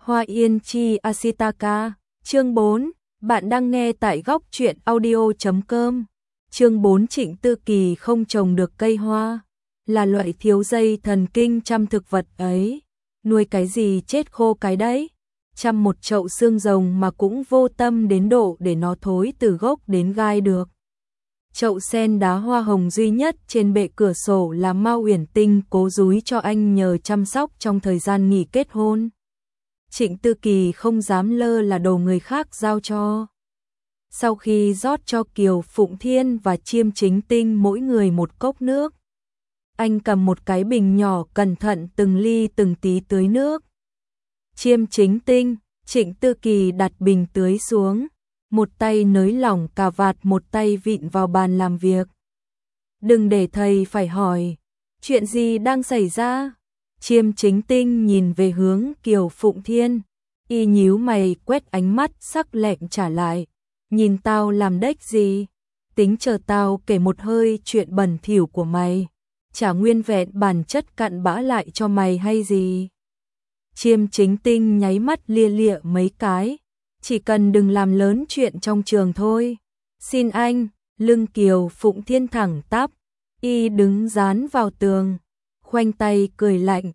Hoa Yên Chi Asitaka, chương 4, bạn đang nghe tại góc truyện audio.com. Chương 4 Trịnh Tư Kỳ không trồng được cây hoa, là loại thiếu dây thần kinh chăm thực vật ấy, nuôi cái gì chết khô cái đấy. Chăm một chậu xương rồng mà cũng vô tâm đến độ để nó thối từ gốc đến gai được. Chậu sen đá hoa hồng duy nhất trên bệ cửa sổ là Mao Uyển Tinh cố dúi cho anh nhờ chăm sóc trong thời gian nghỉ kết hôn. Trịnh Tư Kỳ không dám lơ là đồ người khác giao cho. Sau khi rót cho Kiều Phụng Thiên và Chiêm Chính Tinh mỗi người một cốc nước, anh cầm một cái bình nhỏ cẩn thận từng ly từng tí tưới nước. Chiêm Chính Tinh, Trịnh Tư Kỳ đặt bình tưới xuống, một tay nới lỏng cà vạt, một tay vịn vào bàn làm việc. Đừng để thầy phải hỏi, chuyện gì đang xảy ra? Chiêm Chính Tinh nhìn về hướng Kiều Phụng Thiên, y nhíu mày quét ánh mắt sắc lẹm trả lại. Nhìn tao làm đếch gì? Tính chờ tao kể một hơi chuyện bẩn thỉu của mày, chả nguyên vẹn bản chất cặn bã lại cho mày hay gì? Chiêm Chính Tinh nháy mắt lia lịa mấy cái, chỉ cần đừng làm lớn chuyện trong trường thôi. Xin anh. Lưng Kiều Phụng Thiên thẳng tắp, y đứng dán vào tường, khoanh tay cười lạnh.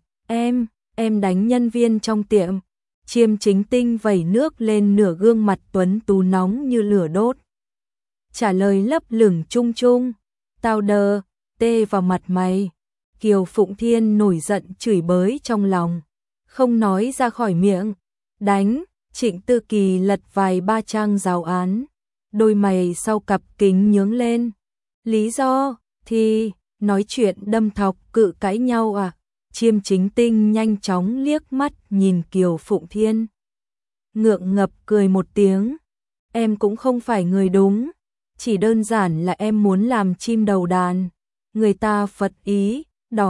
Em đánh nhân viên trong tiệm. Chiêm Chính Tinh vẩy nước lên nửa gương mặt tuấn tú nóng như lửa đốt. Trả lời lấp lửng chung chung. Tao đờ, tê vào mặt mày. Kiều Phụng Thiên nổi giận chửi bới trong lòng, không nói ra khỏi miệng. Đánh. Trịnh Tư Kỳ lật vài ba trang giáo án, đôi mày sau cặp kính nhướng lên. Lý do thì nói chuyện đâm thọc cự cãi nhau à? Chiêm Chính Tinh nhanh chóng liếc mắt nhìn Kiều Phụng Thiên, ngượng ngập cười một tiếng. Em cũng không phải người đúng, chỉ đơn giản là em muốn làm chim đầu đàn. Người ta phật ý,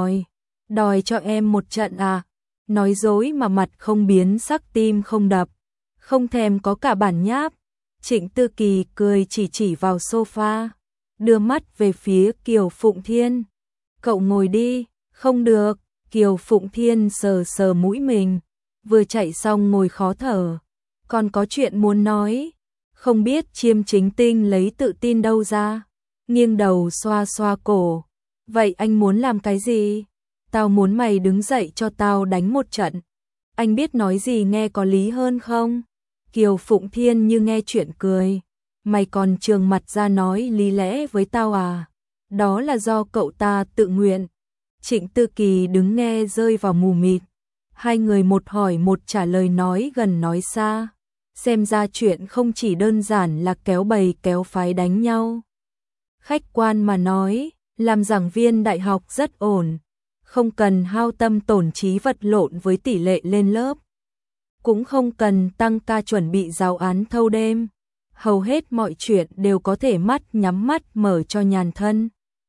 đòi cho em một trận à? Nói dối mà mặt không biến sắc tim không đập, không thèm có cả bản nháp. Trịnh Tư Kỳ cười chỉ vào sofa, đưa mắt về phía Kiều Phụng Thiên. Cậu ngồi đi. Không được. Kiều Phụng Thiên sờ mũi mình, vừa chạy xong ngồi khó thở. Còn có chuyện muốn nói. Không biết Chiêm Chính Tinh lấy tự tin đâu ra, nghiêng đầu xoa xoa cổ. Vậy anh muốn làm cái gì? Tao muốn mày đứng dậy cho tao đánh một trận. Anh biết nói gì nghe có lý hơn không? Kiều Phụng Thiên như nghe chuyện cười. Mày còn trường mặt ra nói lý lẽ với tao à? Đó là do cậu ta tự nguyện. Trịnh Tư Kỳ đứng nghe rơi vào mù mịt. Hai người một hỏi một trả lời, nói gần nói xa. Xem ra chuyện không chỉ đơn giản là kéo bầy kéo phái đánh nhau. Khách quan mà nói, làm giảng viên đại học rất ổn, không cần hao tâm tổn trí vật lộn với tỷ lệ lên lớp, cũng không cần tăng ca chuẩn bị giáo án thâu đêm. Hầu hết mọi chuyện đều có thể mắt nhắm mắt mở cho nhàn thân.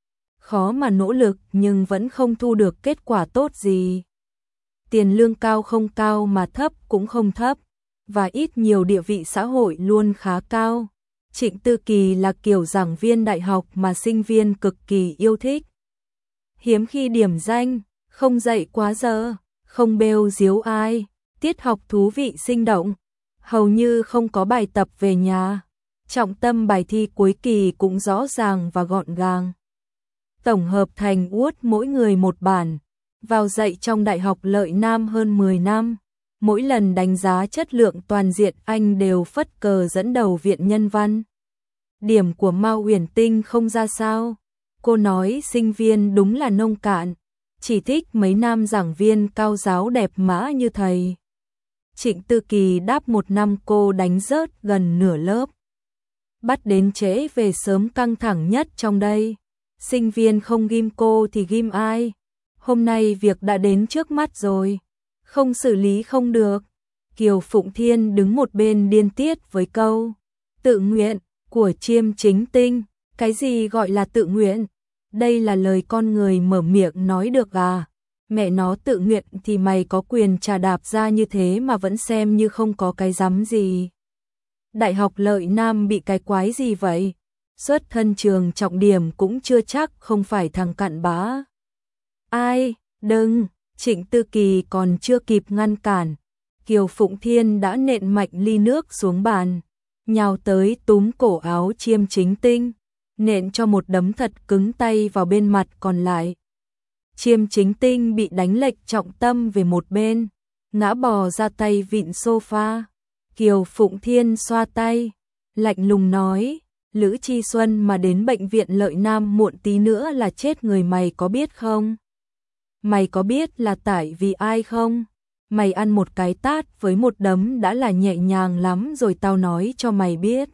Khó mà nỗ lực nhưng vẫn không thu được kết quả tốt gì. Tiền lương cao không cao mà thấp cũng không thấp, và ít nhiều địa vị xã hội luôn khá cao. Trịnh Tư Kỳ là kiểu giảng viên đại học mà sinh viên cực kỳ yêu thích. Hiếm khi điểm danh, không dạy quá giờ, không bêu díu ai, tiết học thú vị sinh động, hầu như không có bài tập về nhà. Trọng tâm bài thi cuối kỳ cũng rõ ràng và gọn gàng, tổng hợp thành uất mỗi người một bản. Vào dạy trong Đại học Lợi Nam hơn 10 năm, mỗi lần đánh giá chất lượng toàn diện anh đều phất cờ dẫn đầu viện nhân văn. Điểm của Mao Uyển Tinh không ra sao. Cô nói sinh viên đúng là nông cạn, chỉ thích mấy nam giảng viên cao giáo đẹp mã như thầy. Trịnh Tư Kỳ đáp một năm cô đánh rớt gần nửa lớp. Bắt đến trễ về sớm căng thẳng nhất trong đây. Sinh viên không ghim cô thì ghim ai? Hôm nay việc đã đến trước mắt rồi, không xử lý không được. Kiều Phụng Thiên đứng một bên điên tiết với câu tự nguyện của Chiêm Chính Tinh. Cái gì gọi là tự nguyện? Đây là lời con người mở miệng nói được à? Mẹ nó, tự nguyện thì mày có quyền trà đạp ra như thế mà vẫn xem như không có cái dám gì. Đại học Lợi Nam bị cái quái gì vậy? Xuất thân trường trọng điểm cũng chưa chắc không phải thằng cặn bã. Ai? Đừng. Trịnh Tư Kỳ còn chưa kịp ngăn cản, Kiều Phụng Thiên đã nện mạnh ly nước xuống bàn, nhào tới túm cổ áo Chiêm Chính Tinh, nện cho một đấm thật cứng tay vào bên mặt còn lại. Chiêm Chính Tinh bị đánh lệch trọng tâm về một bên, ngã bò ra tay vịn sofa. Kiều Phụng Thiên xoa tay, lạnh lùng nói, Lữ Chi Xuân mà đến bệnh viện Lợi Nam muộn tí nữa là chết người, mày có biết không? Mày có biết là tại vì ai không? Mày ăn một cái tát với một đấm đã là nhẹ nhàng lắm rồi, tao nói cho mày biết.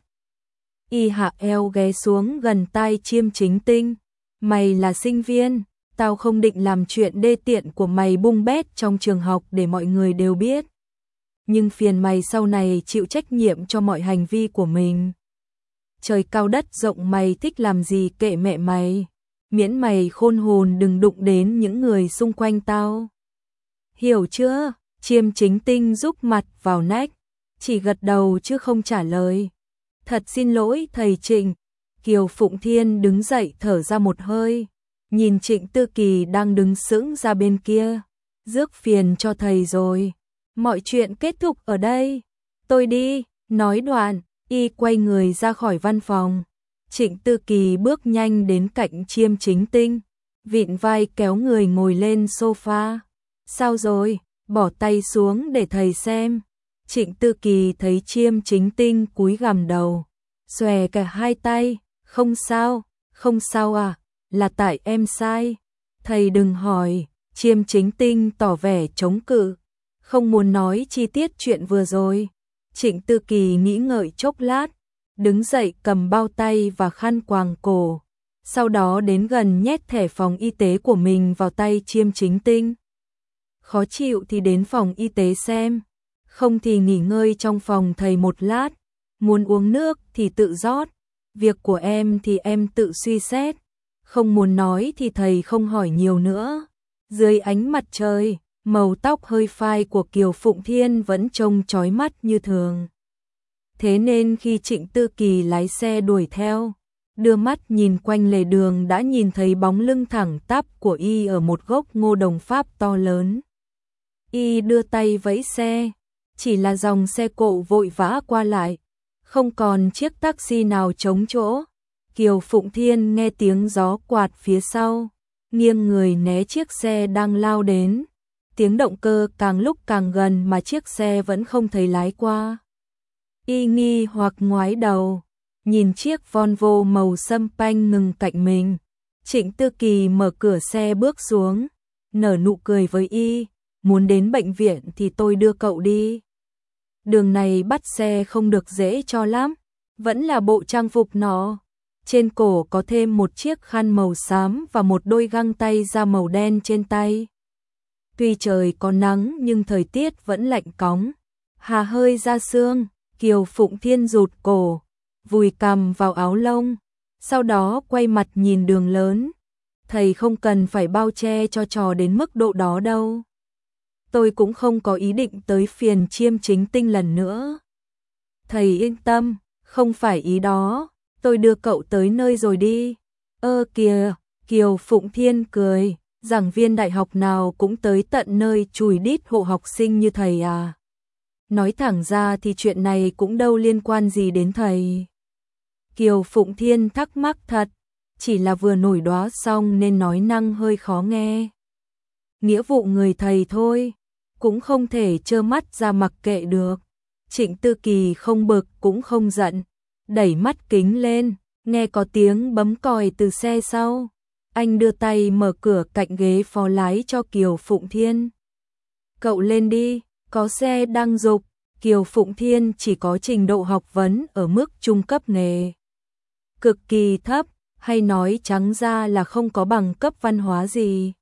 Y hạ eo ghé xuống gần tai Chiêm Chính Tinh. Mày là sinh viên, tao không định làm chuyện đê tiện của mày bung bét trong trường học để mọi người đều biết. Nhưng phiền mày sau này chịu trách nhiệm cho mọi hành vi của mình. Trời cao đất rộng, mày thích làm gì kệ mẹ mày. Miễn mày khôn hồn đừng đụng đến những người xung quanh tao. Hiểu chưa? Chiêm Chính Tinh rúc mặt vào nách, chỉ gật đầu chứ không trả lời. Thật xin lỗi thầy Trịnh. Kiều Phụng Thiên đứng dậy thở ra một hơi, nhìn Trịnh Tư Kỳ đang đứng sững ra bên kia. Rước phiền cho thầy rồi. Mọi chuyện kết thúc ở đây. Tôi đi. Nói đoạn, y quay người ra khỏi văn phòng. Trịnh Tư Kỳ bước nhanh đến cạnh Chiêm Chính Tinh, vịn vai kéo người ngồi lên sofa. Sao rồi? Bỏ tay xuống để thầy xem. Trịnh Tư Kỳ thấy Chiêm Chính Tinh cúi gằm đầu, xòe cả hai tay. Không sao, không sao à, là tại em sai. Thầy đừng hỏi. Chiêm Chính Tinh tỏ vẻ chống cự, không muốn nói chi tiết chuyện vừa rồi. Trịnh Tư Kỳ nghĩ ngợi chốc lát, đứng dậy cầm bao tay và khăn quàng cổ, sau đó đến gần nhét thẻ phòng y tế của mình vào tay Chiêm Chính Tinh. Khó chịu thì đến phòng y tế xem, không thì nghỉ ngơi trong phòng thầy một lát, muốn uống nước thì tự rót, việc của em thì em tự suy xét, không muốn nói thì thầy không hỏi nhiều nữa. Dưới ánh mặt trời, màu tóc hơi phai của Kiều Phụng Thiên vẫn trông chói mắt như thường. Thế nên khi Trịnh Tư Kỳ lái xe đuổi theo, đưa mắt nhìn quanh lề đường đã nhìn thấy bóng lưng thẳng tắp của y ở một gốc ngô đồng Pháp to lớn. Y đưa tay vẫy xe, chỉ là dòng xe cộ vội vã qua lại, không còn chiếc taxi nào trống chỗ. Kiều Phụng Thiên nghe tiếng gió quạt phía sau, nghiêng người né chiếc xe đang lao đến. Tiếng động cơ càng lúc càng gần mà chiếc xe vẫn không thấy lái qua. Y nghi hoặc ngoái đầu, nhìn chiếc Volvo màu sâm panh ngừng cạnh mình. Trịnh Tư Kỳ mở cửa xe bước xuống, nở nụ cười với y, muốn đến bệnh viện thì tôi đưa cậu đi. Đường này bắt xe không được dễ cho lắm, vẫn là bộ trang phục nó. Trên cổ có thêm một chiếc khăn màu xám và một đôi găng tay da màu đen trên tay. Tuy trời có nắng nhưng thời tiết vẫn lạnh cóng, hà hơi ra sương. Kiều Phụng Thiên rụt cổ, vùi cằm vào áo lông, sau đó quay mặt nhìn đường lớn. Thầy không cần phải bao che cho trò đến mức độ đó đâu. Tôi cũng không có ý định tới phiền Chiêm Chính Tinh lần nữa. Thầy yên tâm, không phải ý đó, tôi đưa cậu tới nơi rồi đi. Ơ kìa, Kiều Phụng Thiên cười, giảng viên đại học nào cũng tới tận nơi chùi đít hộ học sinh như thầy à. Nói thẳng ra thì chuyện này cũng đâu liên quan gì đến thầy. Kiều Phụng Thiên thắc mắc thật, chỉ là vừa nổi đoá xong nên nói năng hơi khó nghe. Nghĩa vụ người thầy thôi, cũng không thể trơ mắt ra mặc kệ được. Trịnh Tư Kỳ không bực cũng không giận, đẩy mắt kính lên, nghe có tiếng bấm còi từ xe sau. Anh đưa tay mở cửa cạnh ghế phó lái cho Kiều Phụng Thiên. Cậu lên đi. Có xe đang dục. Kiều Phụng Thiên chỉ có trình độ học vấn ở mức trung cấp nghề, cực kỳ thấp, hay nói trắng ra là không có bằng cấp văn hóa gì.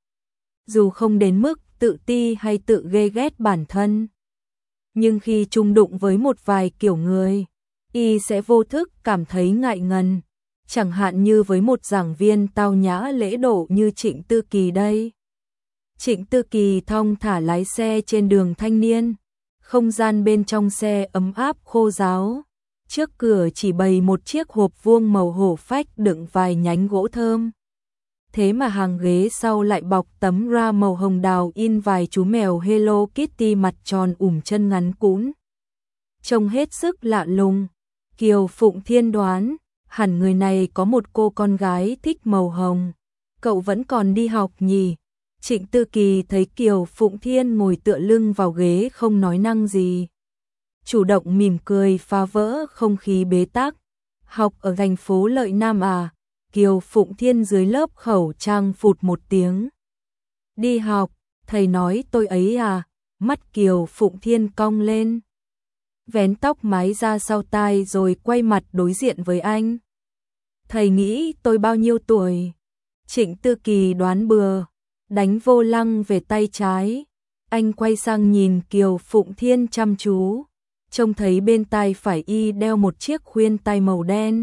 Dù không đến mức tự ti hay tự ghê ghét bản thân, nhưng khi chung đụng với một vài kiểu người, y sẽ vô thức cảm thấy ngại ngần, chẳng hạn như với một giảng viên tao nhã lễ độ như Trịnh Tư Kỳ đây. Trịnh Tư Kỳ thong thả lái xe trên đường Thanh Niên. Không gian bên trong xe ấm áp khô ráo. Trước cửa chỉ bày một chiếc hộp vuông màu hổ phách đựng vài nhánh gỗ thơm. thế mà hàng ghế sau lại bọc tấm ra màu hồng đào in vài chú mèo Hello Kitty mặt tròn chân ngắn cũn. Trông hết sức lạ lùng. Kiều Phụng Thiên đoán, hẳn người này có một cô con gái thích màu hồng. Cậu vẫn còn đi học nhỉ? Trịnh Tư Kỳ thấy Kiều Phụng Thiên ngồi tựa lưng vào ghế không nói năng gì. Chủ động mỉm cười phá vỡ không khí bế tắc. Học ở thành phố Lợi Nam à? Kiều Phụng Thiên dưới lớp khẩu trang phụt một tiếng. Đi học, thầy nói tôi ấy à? Mắt Kiều Phụng Thiên cong lên. Vén tóc mái ra sau tai rồi quay mặt đối diện với anh. Thầy nghĩ tôi bao nhiêu tuổi? Trịnh Tư Kỳ đoán bừa, đánh vô lăng về tay trái. Anh quay sang nhìn Kiều Phụng Thiên chăm chú, trông thấy bên tai phải y đeo một chiếc khuyên tai màu đen.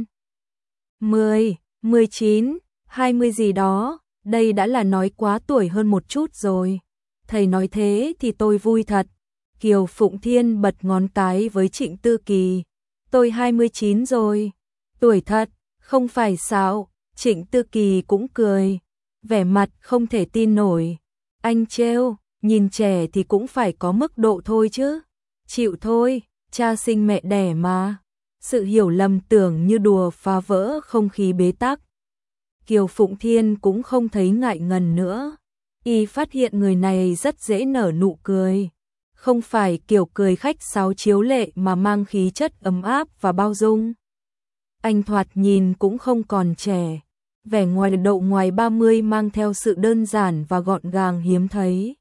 10, 19, 20 gì đó, đây đã là nói quá tuổi hơn một chút rồi. Thầy nói thế thì tôi vui thật. Kiều Phụng Thiên bật ngón cái với Trịnh Tư Kỳ. Tôi 29 rồi. Tuổi thật, không phải sao? Trịnh Tư Kỳ cũng cười, vẻ mặt không thể tin nổi. Anh trêu, nhìn trẻ thì cũng phải có mức độ thôi chứ. Chịu thôi, cha sinh mẹ đẻ mà. Sự hiểu lầm tưởng như đùa phá vỡ không khí bế tắc. Kiều Phụng Thiên cũng không thấy ngại ngần nữa. Y phát hiện người này rất dễ nở nụ cười. Không phải kiểu cười khách sáo chiếu lệ mà mang khí chất ấm áp và bao dung. Anh thoạt nhìn cũng không còn trẻ. Vẻ ngoài độ ngoài 30 mang theo sự đơn giản và gọn gàng hiếm thấy.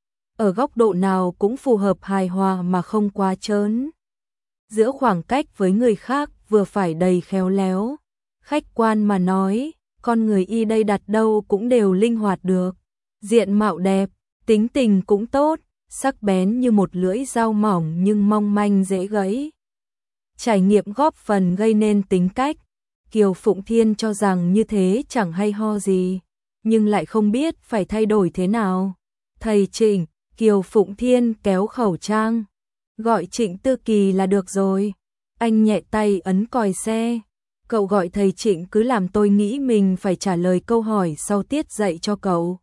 Ở góc độ nào cũng phù hợp hài hòa mà không quá trớn. Giữa khoảng cách với người khác vừa phải đầy khéo léo. Khách quan mà nói, con người y đây đặt đâu cũng đều linh hoạt được. Diện mạo đẹp, tính tình cũng tốt, sắc bén như một lưỡi dao mỏng nhưng mong manh dễ gãy. Trải nghiệm góp phần gây nên tính cách. Kiều Phụng Thiên cho rằng như thế chẳng hay ho gì, nhưng lại không biết phải thay đổi thế nào. Thầy Trịnh, Kiều Phụng Thiên kéo khẩu trang. Gọi Trịnh Tư Kỳ là được rồi. Anh nhẹ tay ấn còi xe. Cậu gọi thầy Trịnh cứ làm tôi nghĩ mình phải trả lời câu hỏi sau tiết dạy cho cậu.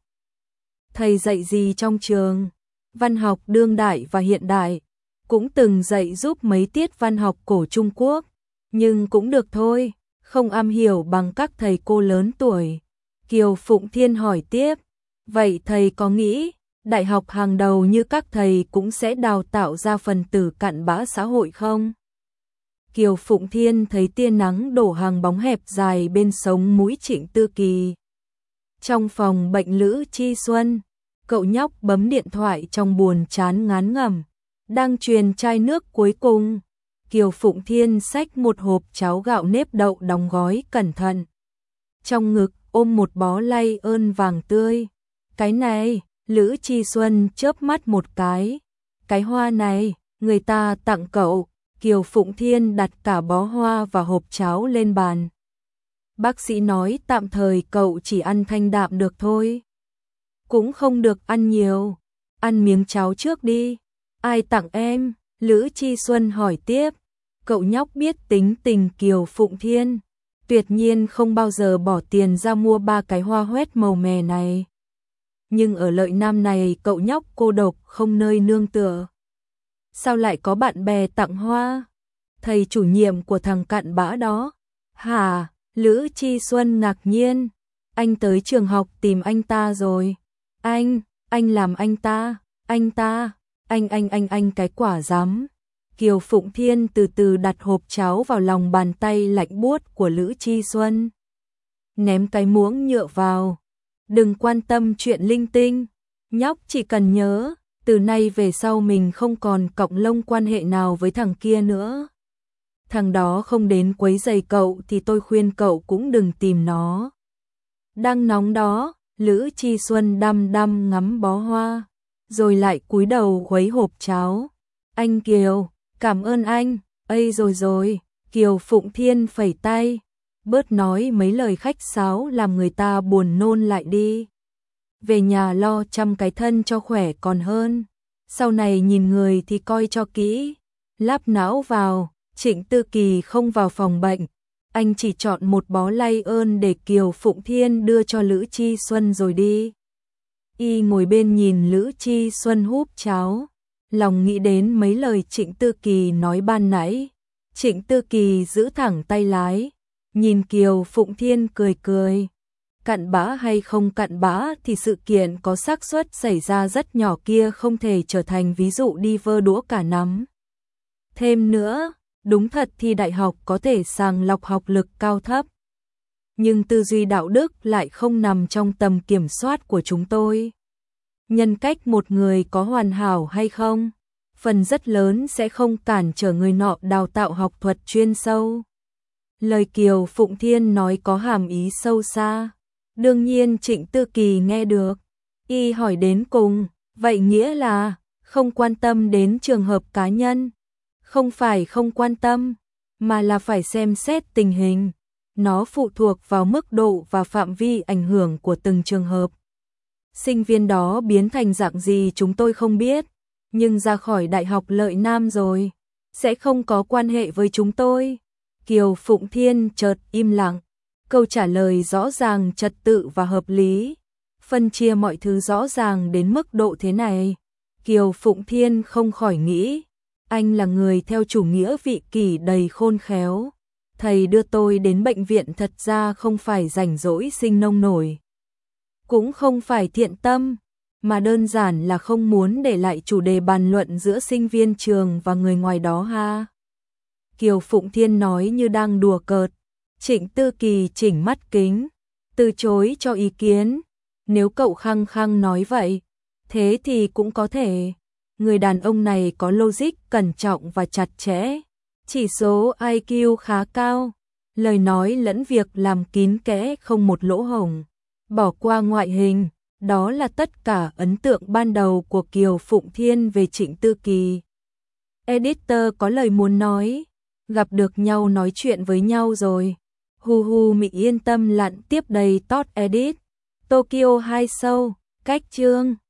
Thầy dạy gì trong trường? Văn học đương đại và hiện đại. Cũng từng dạy giúp mấy tiết văn học cổ Trung Quốc. Nhưng cũng được thôi, không am hiểu bằng các thầy cô lớn tuổi. Kiều Phụng Thiên hỏi tiếp. Vậy thầy có nghĩ đại học hàng đầu như các thầy cũng sẽ đào tạo ra phần tử cặn bã xã hội không? Kiều Phụng Thiên thấy tia nắng đổ hàng bóng hẹp dài bên sống mũi Trịnh Tư Kỳ. Trong phòng bệnh Lữ Chi Xuân, cậu nhóc bấm điện thoại trong buồn chán ngán ngẩm, đang truyền chai nước cuối cùng. Kiều Phụng Thiên xách một hộp cháo gạo nếp đậu đóng gói cẩn thận. Trong ngực ôm một bó lay ơn vàng tươi. Cái này, Lữ Chi Xuân chớp mắt một cái. Cái hoa này, người ta tặng cậu. Kiều Phụng Thiên đặt cả bó hoa và hộp cháo lên bàn. Bác sĩ nói tạm thời cậu chỉ ăn thanh đạm được thôi. Cũng không được ăn nhiều. Ăn miếng cháo trước đi. Ai tặng em? Lữ Chi Xuân hỏi tiếp. Cậu nhóc biết tính tình Kiều Phụng Thiên. Tuyệt nhiên không bao giờ bỏ tiền ra mua 3 cái hoa hoét màu mè này. Nhưng ở Lợi Nam này cậu nhóc cô độc không nơi nương tựa. Sao lại có bạn bè tặng hoa? Thầy chủ nhiệm của thằng cặn bã đó. Hả? Lữ Chi Xuân ngạc nhiên. Anh tới trường học tìm anh ta rồi. Anh làm anh ta, anh cái quả dám. Kiều Phụng Thiên từ từ đặt hộp cháo vào lòng bàn tay lạnh buốt của Lữ Chi Xuân. Ném cái muỗng nhựa vào. Đừng quan tâm chuyện linh tinh. Nhóc chỉ cần nhớ, từ nay về sau mình không còn cọng lông quan hệ nào với thằng kia nữa. Thằng đó không đến quấy rầy cậu thì tôi khuyên cậu cũng đừng tìm nó. Đang nóng đó, Lữ Chi Xuân đăm đăm ngắm bó hoa, rồi lại cúi đầu khuấy hộp cháo. Anh Kiều, cảm ơn anh. Ây rồi, Kiều Phụng Thiên phẩy tay. Bớt nói mấy lời khách sáo làm người ta buồn nôn lại đi. Về nhà lo chăm cái thân cho khỏe còn hơn. Sau này nhìn người thì coi cho kỹ. Láp não vào, Trịnh Tư Kỳ không vào phòng bệnh. anh chỉ chọn một bó lay ơn để Kiều Phụng Thiên đưa cho Lữ Chi Xuân rồi đi. Y ngồi bên nhìn Lữ Chi Xuân húp cháo, lòng nghĩ đến mấy lời Trịnh Tư Kỳ nói ban nãy. Trịnh Tư Kỳ giữ thẳng tay lái, nhìn Kiều Phụng Thiên cười cười. Cặn bã hay không cặn bã thì sự kiện có xác suất xảy ra rất nhỏ kia không thể trở thành ví dụ đi vơ đũa cả nắm. Thêm nữa, đúng thật thì đại học có thể sàng lọc học lực cao thấp. Nhưng tư duy đạo đức lại không nằm trong tầm kiểm soát của chúng tôi. Nhân cách một người có hoàn hảo hay không, phần rất lớn sẽ không cản trở người nọ đào tạo học thuật chuyên sâu. Lời Kiều Phụng Thiên nói có hàm ý sâu xa. Đương nhiên Trịnh Tư Kỳ nghe được. Y hỏi đến cùng, vậy nghĩa là không quan tâm đến trường hợp cá nhân. Không phải không quan tâm, mà là phải xem xét tình hình. Nó phụ thuộc vào mức độ và phạm vi ảnh hưởng của từng trường hợp. Sinh viên đó biến thành dạng gì chúng tôi không biết, nhưng ra khỏi Đại học Lợi Nam rồi, sẽ không có quan hệ với chúng tôi. Kiều Phụng Thiên chợt im lặng, câu trả lời rõ ràng, trật tự và hợp lý. Phân chia mọi thứ rõ ràng đến mức độ thế này, Kiều Phụng Thiên không khỏi nghĩ, anh là người theo chủ nghĩa vị kỷ đầy khôn khéo. Thầy đưa tôi đến bệnh viện thật ra không phải rảnh rỗi sinh nông nổi, cũng không phải thiện tâm, mà đơn giản là không muốn để lại chủ đề bàn luận giữa sinh viên trường và người ngoài đó ha. Kiều Phụng Thiên nói như đang đùa cợt. Trịnh Tư Kỳ chỉnh mắt kính, từ chối cho ý kiến. Nếu cậu khăng khăng nói vậy, thế thì cũng có thể. Người đàn ông này có logic cẩn trọng và chặt chẽ, chỉ số IQ khá cao, lời nói lẫn việc làm kín kẽ không một lỗ hổng. Bỏ qua ngoại hình, đó là tất cả ấn tượng ban đầu của Kiều Phụng Thiên về Trịnh Tư Kỳ. Editor có lời muốn nói, gặp được nhau nói chuyện với nhau rồi. Hu hu Mị yên tâm lặn tiếp đầy top edit. Tokyo 2 show, cách chương.